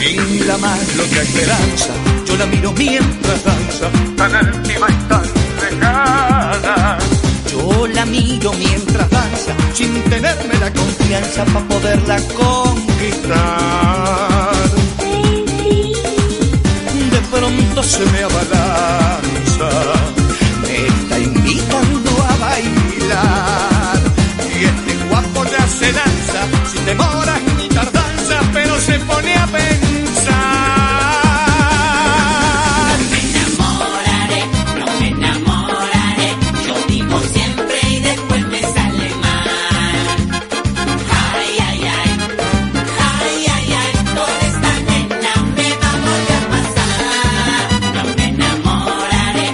Sin la más loca esperanza, yo la miro mientras danza, tan altiva y tan lejana. Yo la miro mientras danza, sin tenerme la confianza para poderla conquistar. De pronto se me abalanza, me está invitando a bailar. Y este guapo ya se lanza, sin demoras ni tardanza, pero se pone a pensar. No me enamoraré, yo digo siempre y después me sale mal. Ay, ay, ay, ay, ay, ay, por esta nena me va a volver a pasar. No me enamoraré,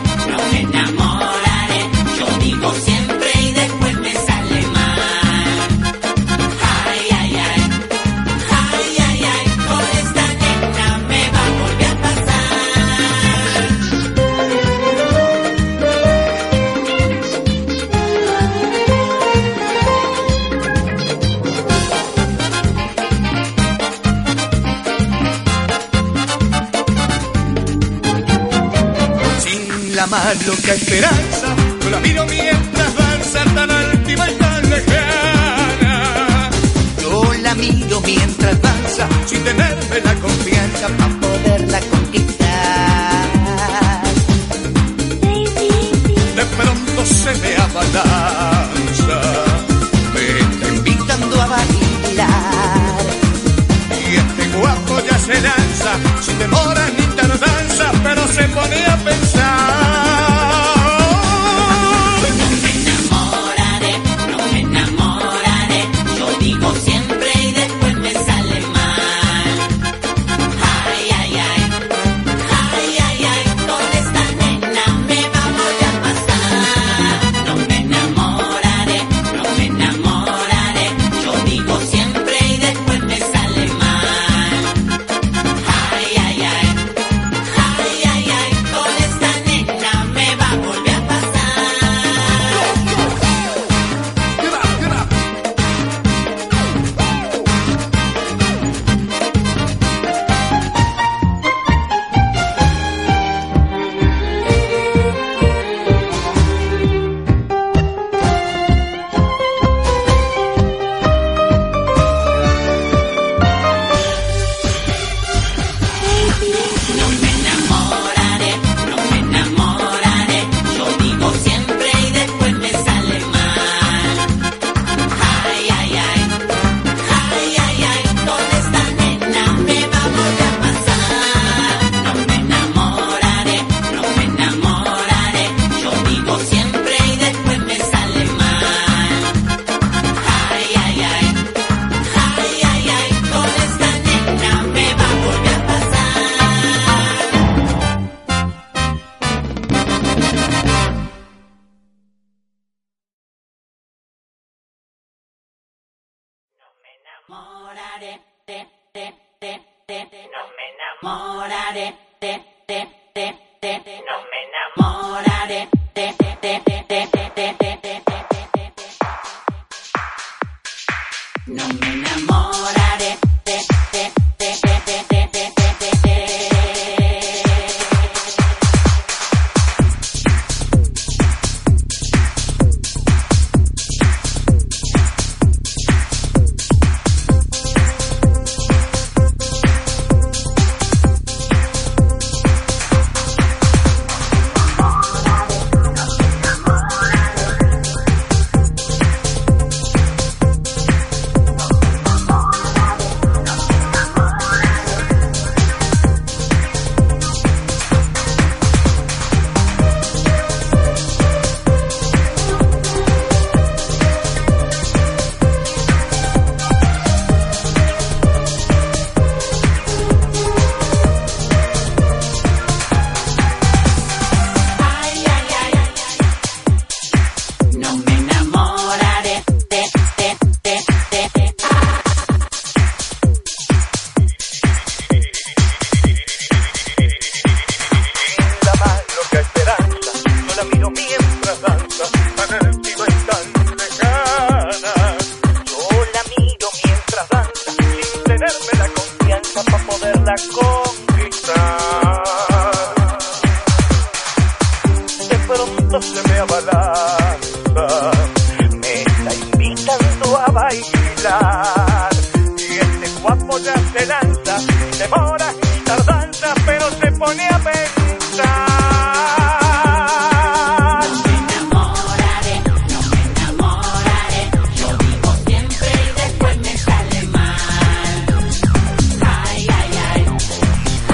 yo digo siempre y después me sale mal. Ay, ay, ay, ay, ay, ay, por esta nena me va a volver a pasar. Sin la más loca esperanza, yo la miro mientras danza, tan altiva y tan lejana. Yo la miro mientras danza, sin tenerme la confianza para poderla conquistar. De pronto se me abalanza, me está invitando a bailar. Y este guapo ya se lanza, sin demora ni tardanza, pero se pone a pensar. No me enamoraré, yo digo siempre y después me sale mal. Ay, ay, ay, ay, ay, ay, con esta nena me va a volver a pasar. No me enamoraré, yo digo siempre y después me sale mal. Ay, ay, ay, ay, ay, ay, con esta nena me va a volver a pasar. No me enamoraré, yo digo siempre y después me sale mal. Ay, ay, ay, ay, ay, ay, con esta nena me va a volver a pasar. No me enamoraré, yo digo siempre y después me sale mal. Ay, ay, ay, ay, ay, ay, con esta nena me va a volver a pasar. Enamoraré, no me enamoraré, no me enamoraré, no me enamoraré. para conquistar. De pronto se me abalanza, me está invitando a bailar. Y este guapo ya se lanza, demora y tardanza, pero se pone a pensar. Ay, ay, ay,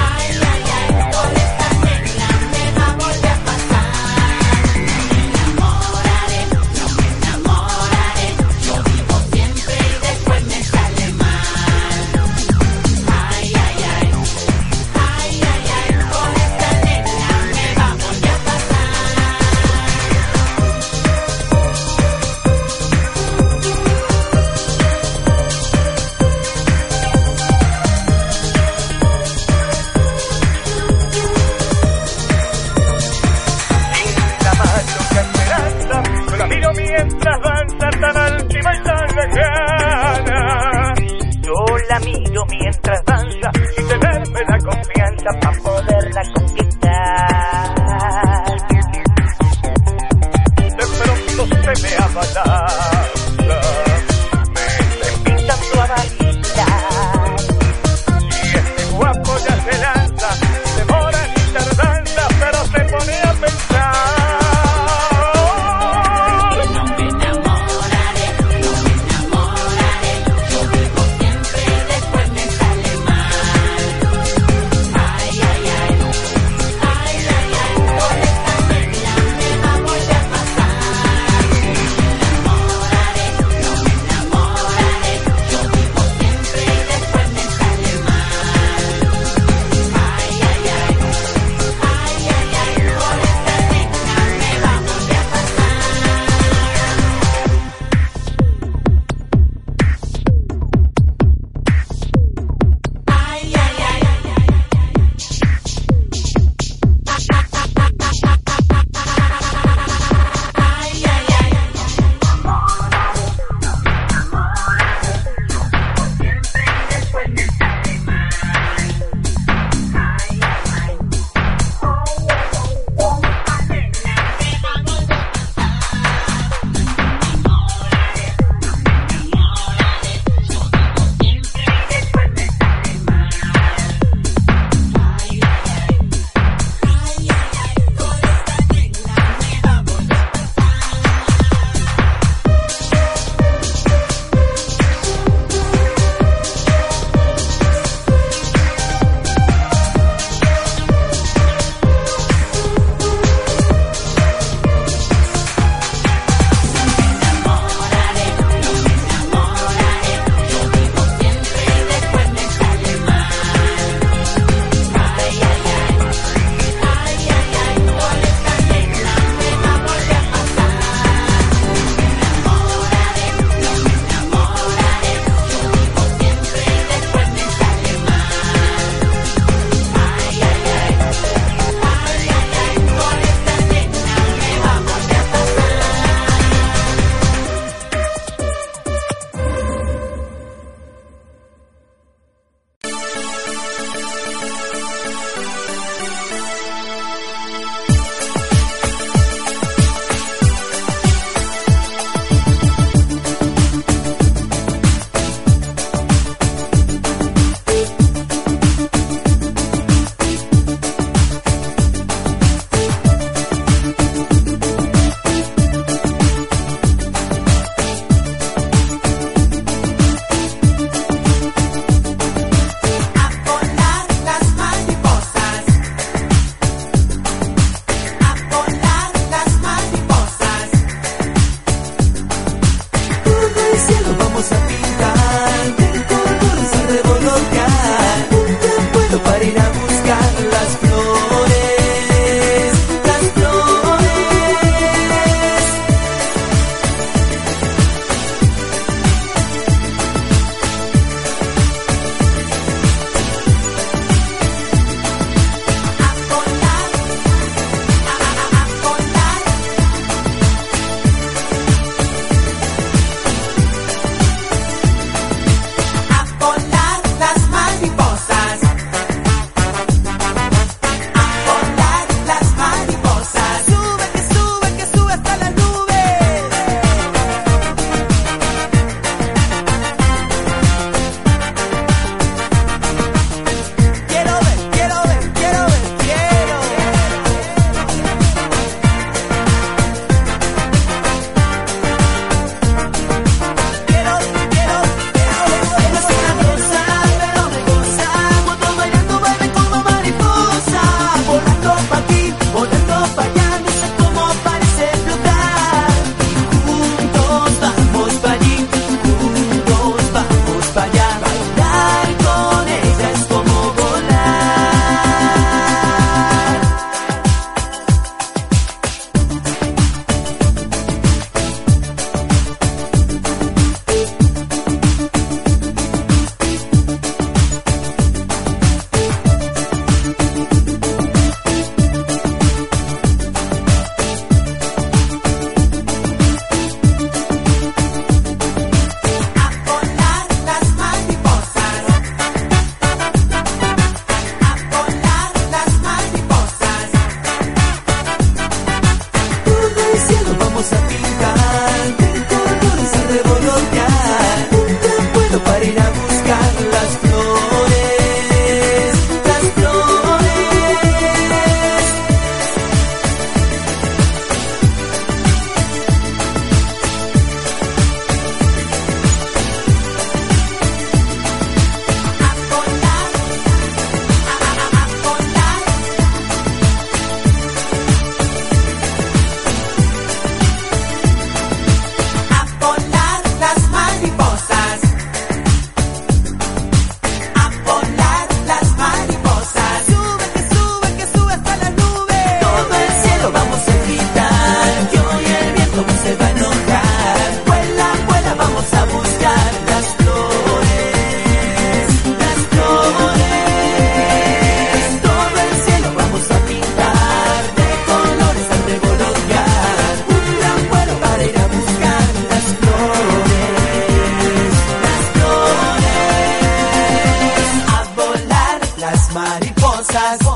mariposas.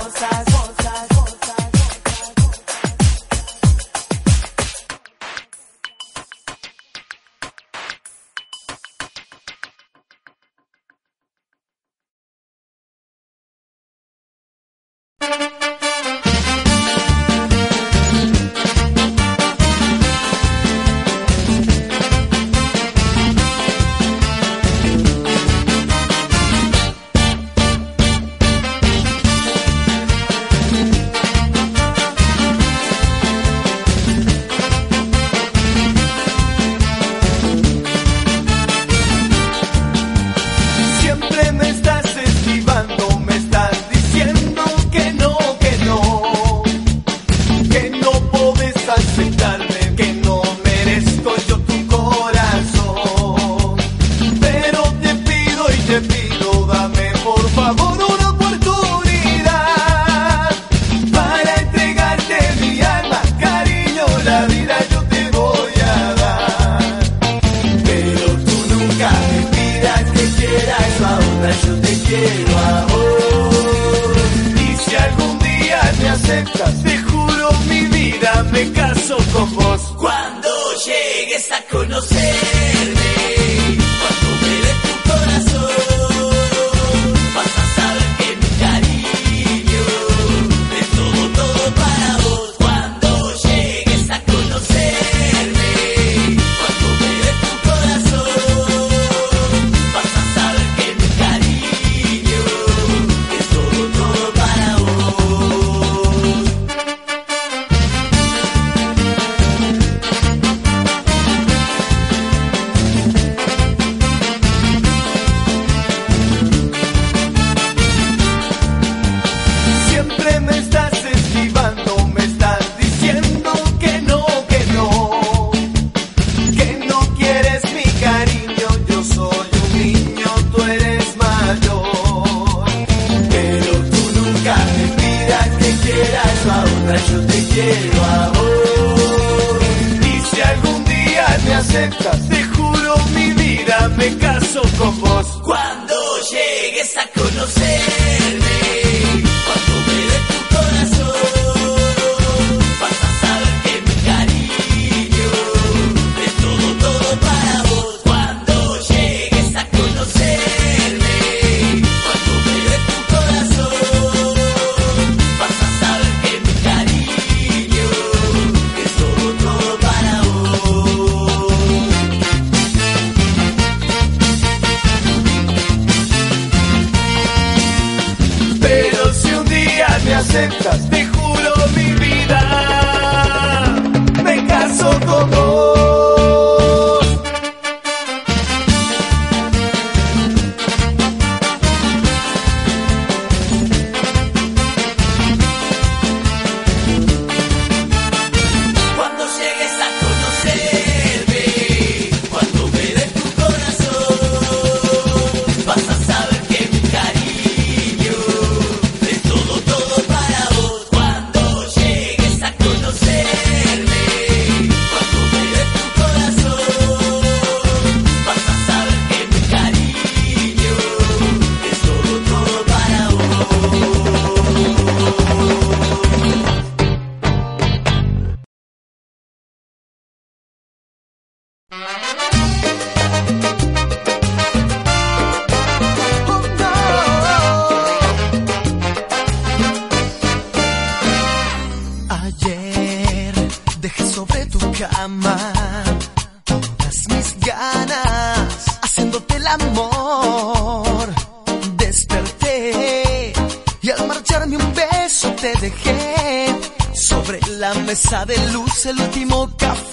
Mesa de luz, el último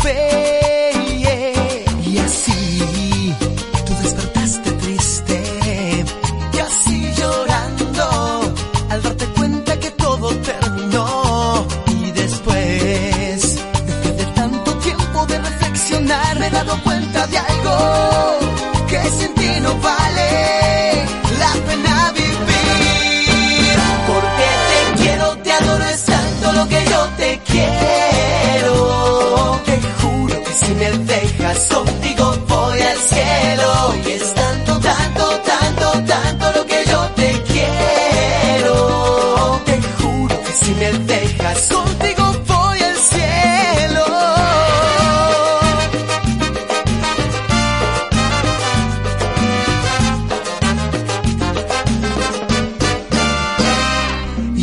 café, y así tú despertaste triste, casi llorando, al darte cuenta que todo terminó. Y después de tanto tiempo de reflexionar, me he dado cuenta de algo, que sin ti no vale la pena vivir. Porque te quiero, te adoro, es tanto lo que yo te quiero. Te juro que si me dejas contigo voy al cielo. Y es tanto, tanto, tanto, tanto lo que yo te quiero.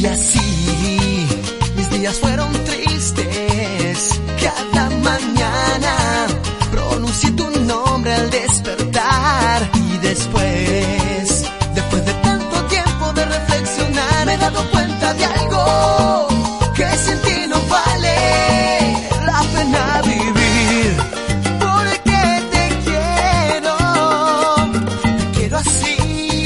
Y así mis días fueron tristes. Cada mañana pronuncié tu nombre al despertar. Y después de tanto tiempo de reflexionar, me he dado cuenta de algo, que sin ti no vale la pena vivir. Porque te quiero así.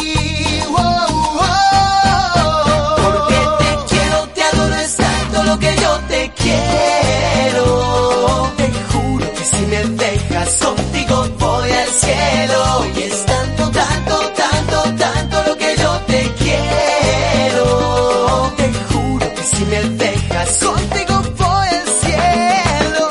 Porque te quiero, te adoro, es tanto lo que yo te quiero. Te juro que si me dejas contigo voy al cielo. Y es tanto, tanto, tanto, tanto lo que yo te quiero. Te juro que si me dejas contigo voy al cielo.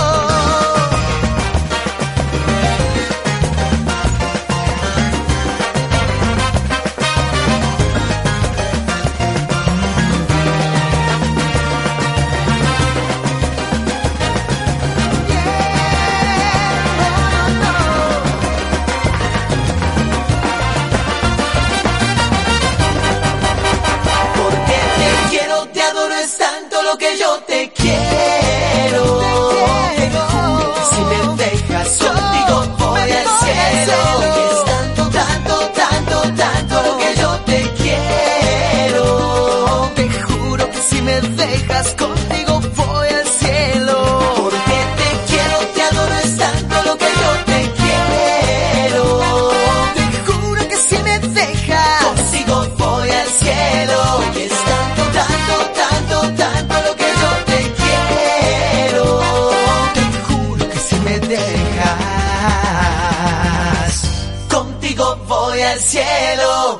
Porque te quiero, te adoro, es tanto lo que yo te quiero. Te juro que si me dejas contigo voy al cielo. Y es tanto, tanto, tanto, tanto lo que yo te quiero. Te juro que si me dejas contigo voy al cielo. Porque te quiero, te adoro, es tanto lo que yo te quiero. Te juro que si me dejas contigo voy al cielo. Y es tanto, tanto, tanto, tanto lo que yo te quiero. Te juro que si me dejas contigo voy al cielo.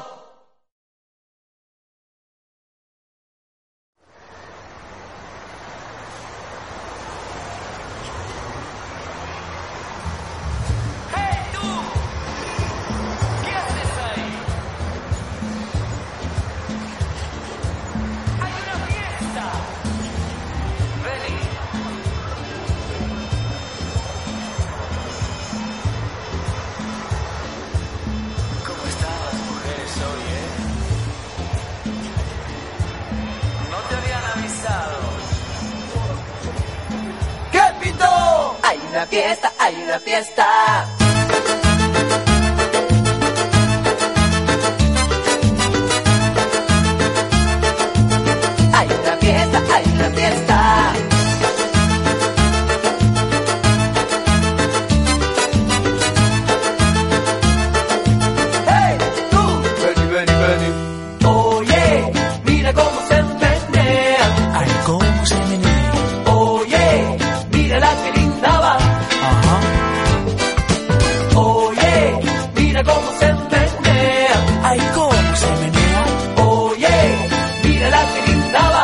¿Cómo estabas, mujeres, hoy, ¿No te habían avisado? ¡Qué pito! Hay una fiesta, hay una fiesta. Hay una fiesta, hay una fiesta. ¡Hey, tú! Vení, vení, vení. Oye, mira cómo se menea. Ay, ¿cómo se menea? Oye, mira la que linda va. Ajá. Oye, mira cómo se menea. Ay, ¿cómo se menea? Oye, mira la que linda va.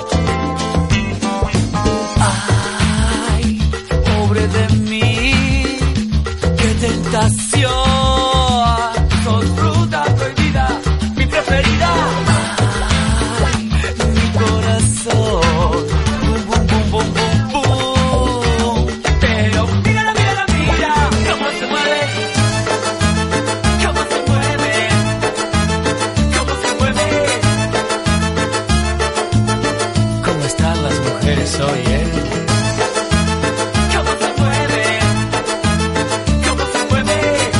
Ay, pobre de mí, qué tentación. Sos fruta prohibida, mi preferida. Ay, mi corazón, bum, bum, bum, bum, bum, bum. Pero mírala, mírala, mira, cómo se mueve, cómo se mueve, cómo se mueve. ¿Cómo están las mujeres hoy, ¿Cómo se mueve? ¿Cómo se mueve?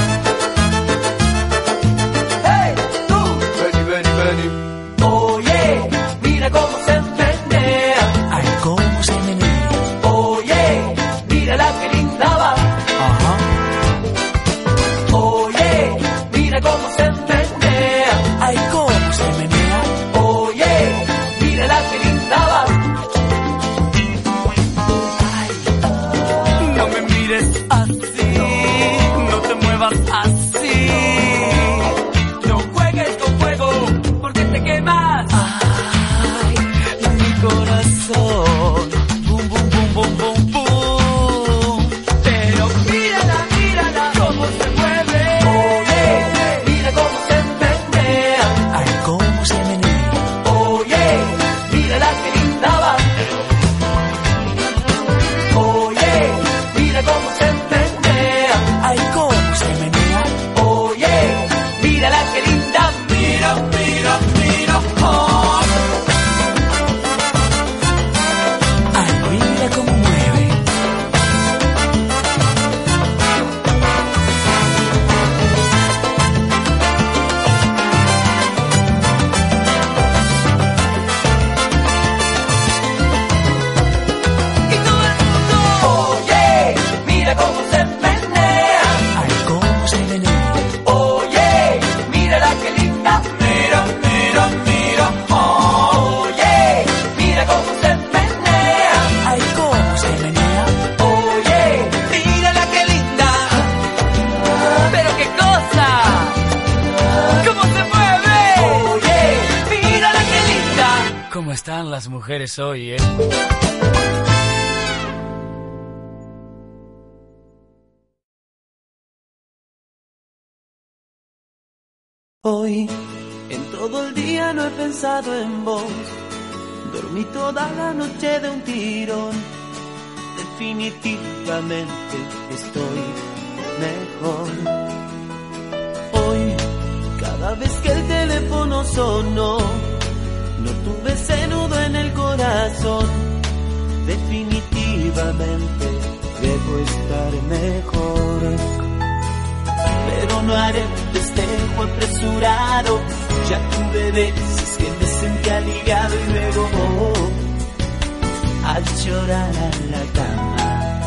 ¡Hey, tú! Vení, vení, vení. Oye, mira cómo se menea. Ay, ¿cómo se menea? Oye, mira la que linda va. Ajá. Oye, mira cómo se menea. Ay, ¿cómo se menea? Oye, mira la que linda va. ¿Cómo están las mujeres hoy, Hoy, en todo el día no he pensado en vos. Dormí toda la noche de un tirón. Definitivamente estoy mejor. Hoy, cada vez que el teléfono sonó, no tuve ese nudo en el corazón. Definitivamente debo estar mejor. Pero no haré un festejo apresurado. Ya tuve veces que me sentía ligado y luego a llorar a la cama.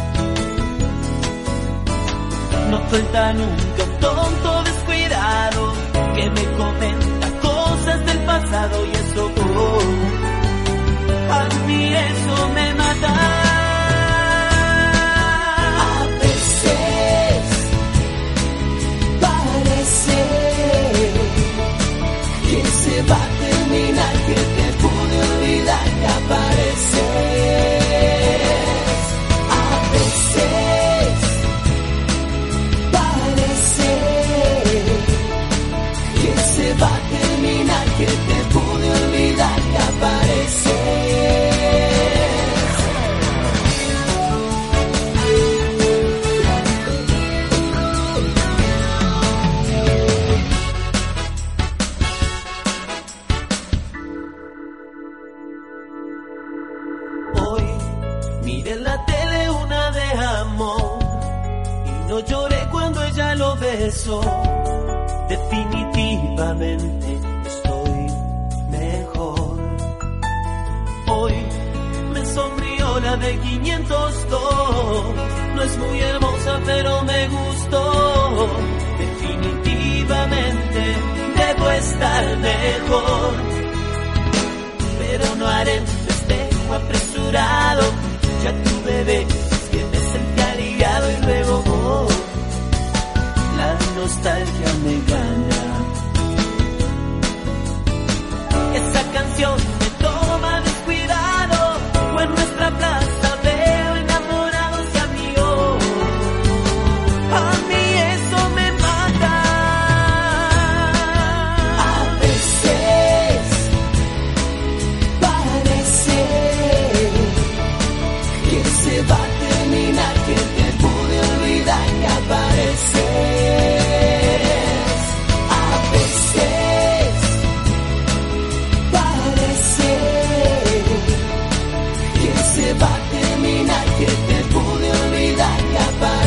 No falta nunca un tonto descuidado que me comenta cosas del pasado y eso, a mí eso me mata. A veces parece que se va a terminar, que te pude olvidar, que apareces. A veces parece que se va a terminar, que te pude olvidar, que apareces. Hoy miré en la tele una de amor y no lloré cuando ella lo besó. Definitivamente estoy mejor. Hoy me sonrió la de 502. No es muy hermosa pero me gustó. Definitivamente debo estar mejor. Pero no haré un festejo apresurado. Ya tuve veces que me sentía ligado y luego la nostalgia me gana. Esa canción me toma descuidado, o en nuestra plaza veo enamorados y amigos. A mí eso me mata. A veces parece que se va a terminar, que te pude olvidar, que apareces. A veces parece que se va a terminar, que te pude olvidar, que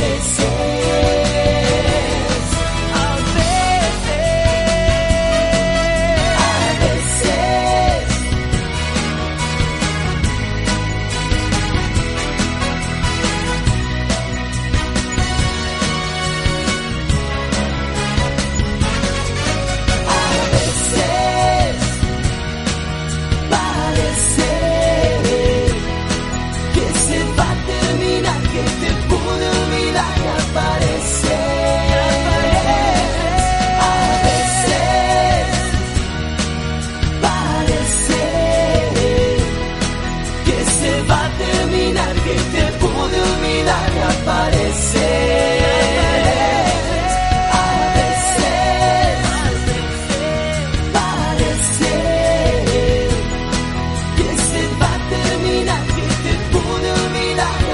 apareces. A veces parece que se va a terminar, que te pude olvidar, que apareces. A veces parece que se va a terminar, que te pude olvidar, que apareces. A veces parece que se va a terminar, que te pude olvidar, que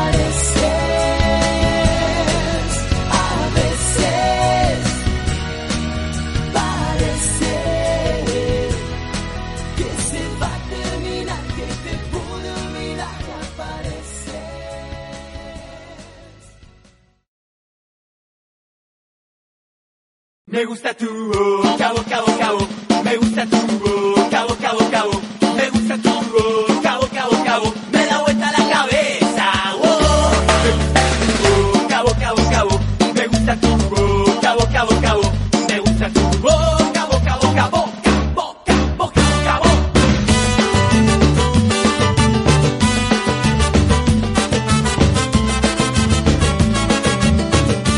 apareces. A veces parece que se va a terminar, que te pude olvidar, que apareces. Me gusta tu boca, boca, boca, boca. Me gusta tu boca, boca, boca, boca. Me gusta tu boca, boca, boca, boca. Me da vuelta la cabeza. Oh. Me gusta tu boca, boca, boca, boca. Me gusta tu boca, boca, boca, boca. Me gusta tu boca, boca, boca, boca. Boca, boca, boca, boca.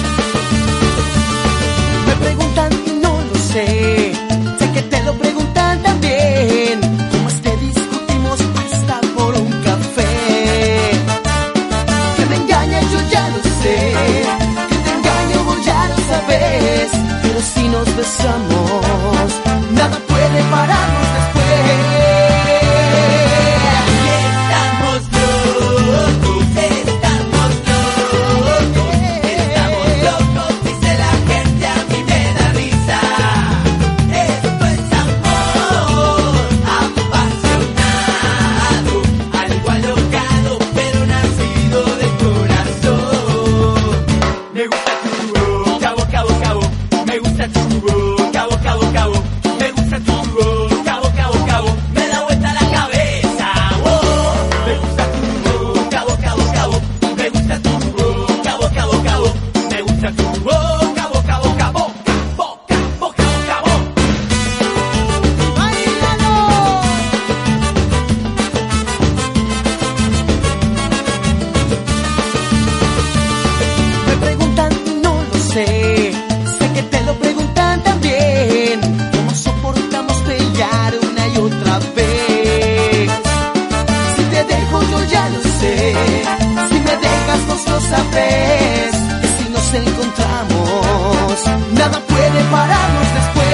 Me preguntan y no lo sé. Sé que te lo preguntan empezamos, nada puede pararnos después. Sabes que si nos encontramos, nada puede pararnos después.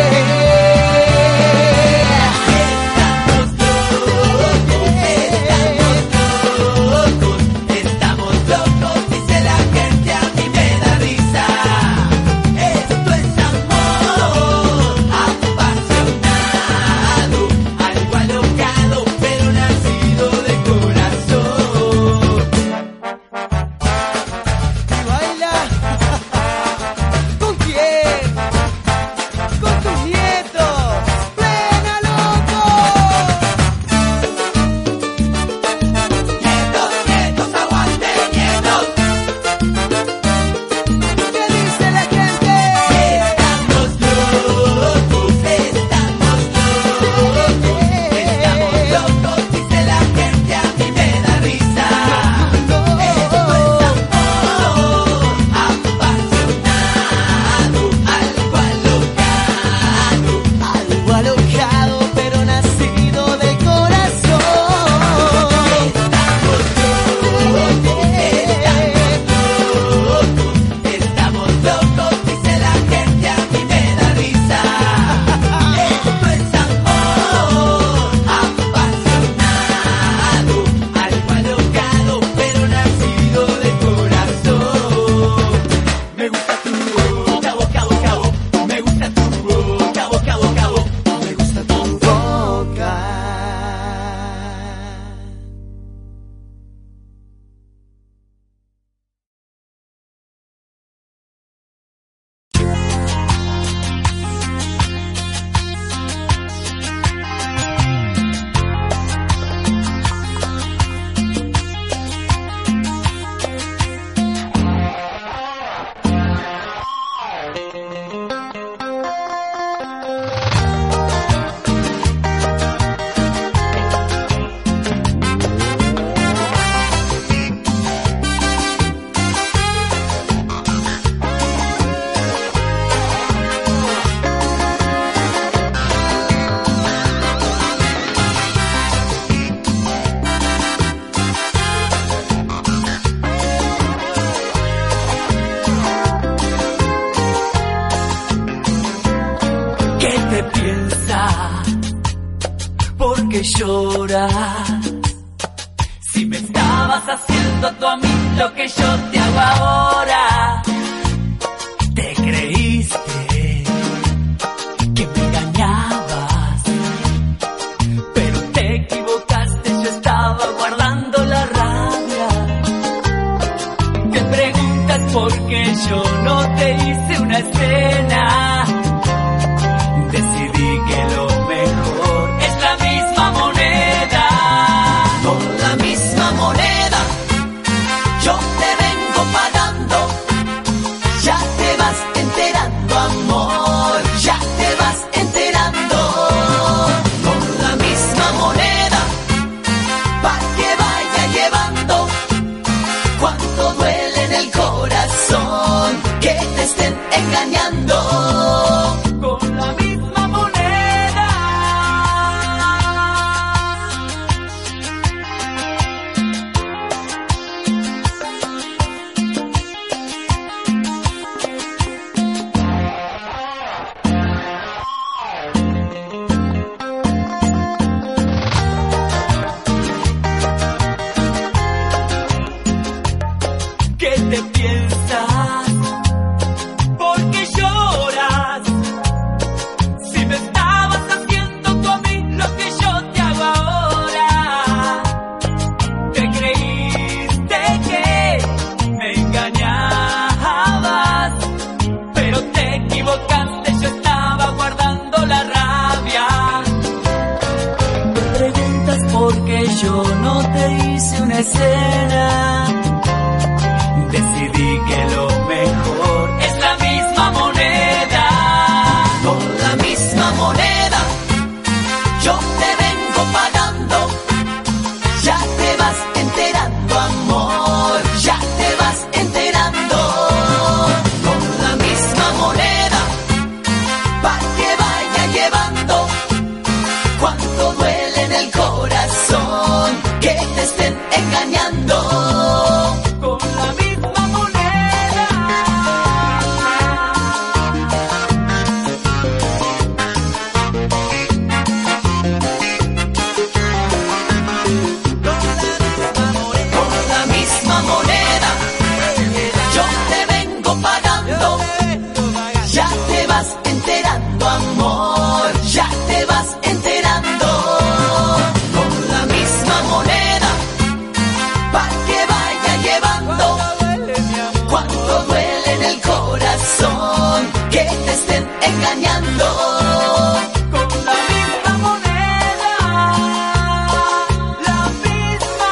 Lloras si me estabas haciendo tú a mí lo que yo te hago ahora. Te creíste que me engañabas, pero te equivocaste, yo estaba guardando la rabia. Te preguntas por qué yo no te hice una escena. Decidí que lo mejor es la misma moneda. Con la misma moneda yo te vengo pagando yo no te hice una escena. Decidí que lo mejor es la misma moneda. Con la misma moneda yo te vengo pagando. Ya te vas enterando, amor, ya te vas enterando. Con la misma moneda, pa' que vaya llevando. Cuánto duele en el corazón que te estén engañando. Con la misma moneda. Con la misma moneda yo te vengo pagando. Ya te vas enterando, amor, ya te vas enterando. Con la misma moneda, pa' que vaya llevando. Cuánto duele en el corazón que te estén engañando. Con la misma moneda. La misma.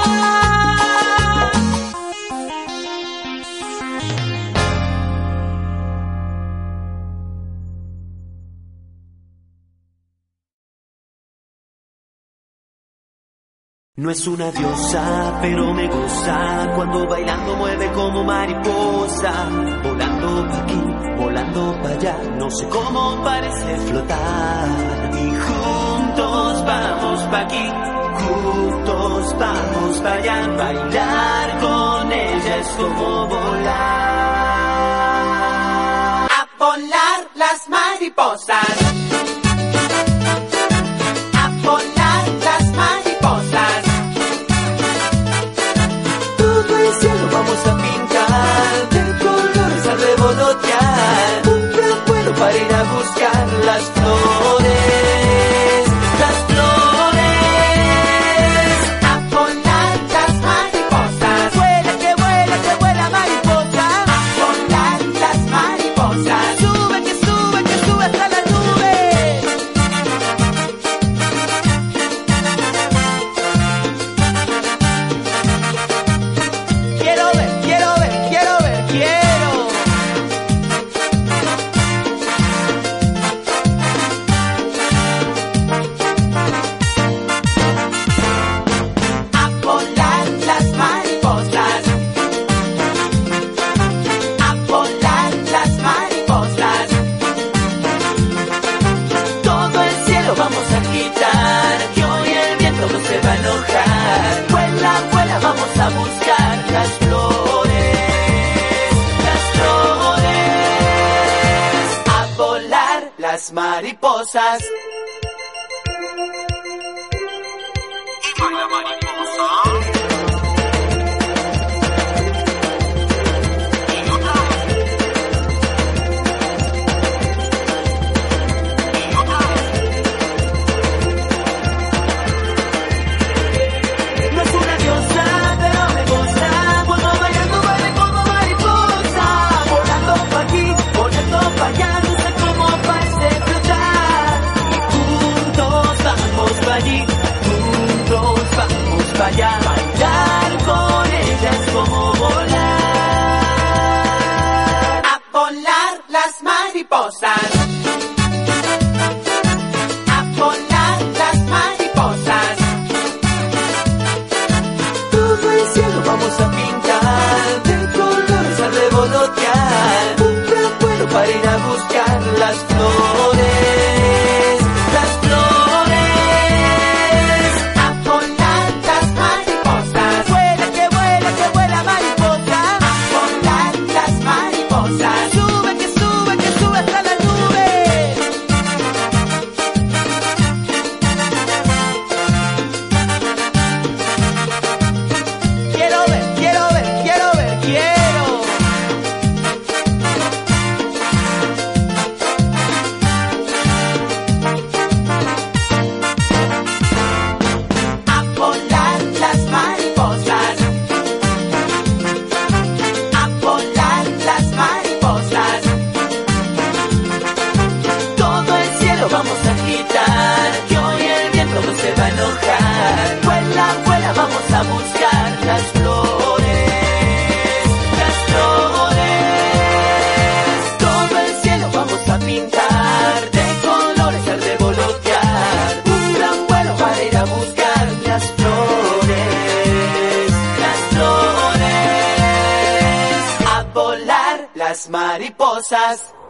No es una diosa, pero me gusta cuando bailando mueve como mariposa. Volando pa' aquí, volando pa' allá, no sé cómo parece flotar. Y juntos vamos pa' aquí, juntos vamos pa' allá. Bailar con ella es como volar. A volar las mariposas. A volar las mariposas. Todo el cielo vamos a pintar de colores a revolotear. Un gran vuelo para ir a buscar las flores, las flores. A volar las mariposas. Vuela que vuela mariposa. A volar las mariposas. Sube que sube hasta las nubes. Quiero ver, quiero ver, quiero ver, quiero. A volar las mariposas. A volar las mariposas. Todo el cielo vamos a quitar, que hoy el viento no se va a enojar. Vuela, vuela, vamos a buscar las flores, las flores. A volar las mariposas. Y baila mariposa. Y otra vez. Y otra vez. No es una diosa, pero me gusta cuando bailando mueve como mariposa. Volando pa' aquí, volando pa' allá, no sé cómo parece flotar. Y juntos vamos pa' allí, juntos vamos pa' allá. Bailar con ella es como volar. A volar las mariposas. A volar las mariposas. Todo el cielo vamos a pintar de colores a revolotear. Un gran vuelo para ir a buscar las flores, las flores. A volar las mariposas. Vuela que vuela mariposa. A volar las mariposas. Sube que sube hasta las nubes. Quiero ver, quiero ver, quiero ver, quiero. vamos a quitar, que hoy el viento no se va a enojar. Vuela mariposas.